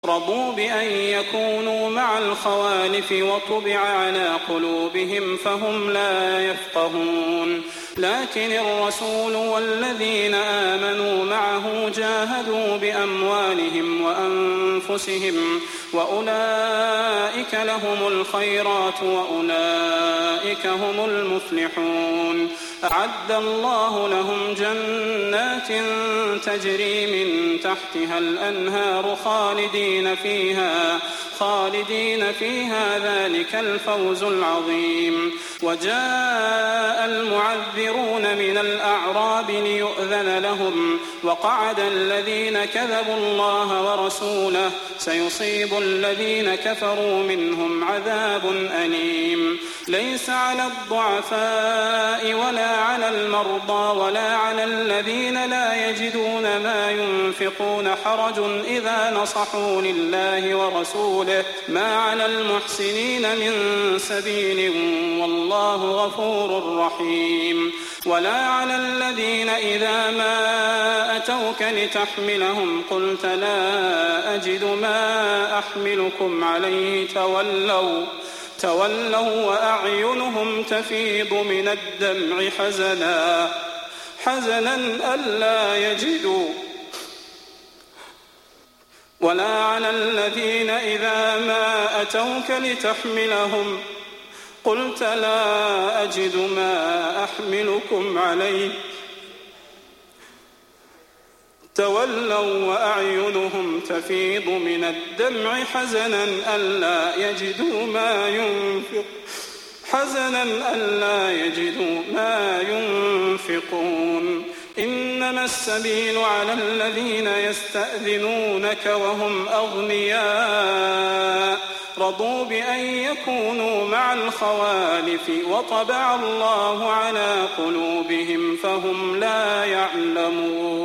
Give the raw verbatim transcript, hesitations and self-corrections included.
رضوا بأن يكونوا مع الخوالف وطبع على قلوبهم فهم لا يفقهون لكن الرسول والذين آمنوا معه جاهدوا بأموالهم وأنفسهم وأولئك لهم الخيرات وأولئك هم المفلحون أعد الله لهم جنات تجري من تحتها الأنهار خالدين فيها خالدين فيها ذلك الفوز العظيم وجاء المعذرون من الأعراب ليؤذن لهم وقعد الذين كذبوا الله ورسوله سيصيب الذين كفروا منهم عذاب أليم ليس على الضعفاء ولا على المرضى ولا على الذين لا يجدون ما ينفقون حرج إذا نصحوا لله ورسوله ما على المحسنين من سبيل والله غفور رحيم ولا على الذين إذا ما أتوك لتحملهم قلت لا أجد ما أحملكم عليه تولوا تولوا وأعينهم تفيض من الدمع حزنا حزنا ألا يجدوا ولا على الذين إذا ما أتوك لتحملهم قلت لا أجد ما أحملكم عليه تولوا وأعينهم تفيض من الدمع حزنا ألا يجدوا ما ينفق حزنا ألا يجدوا ما ينفقون إنما السبيل على الذين يستأذنونك وهم أغنياء رضوا بأن يكونوا مع الخوالف وطبع الله على قلوبهم فهم لا يعلمون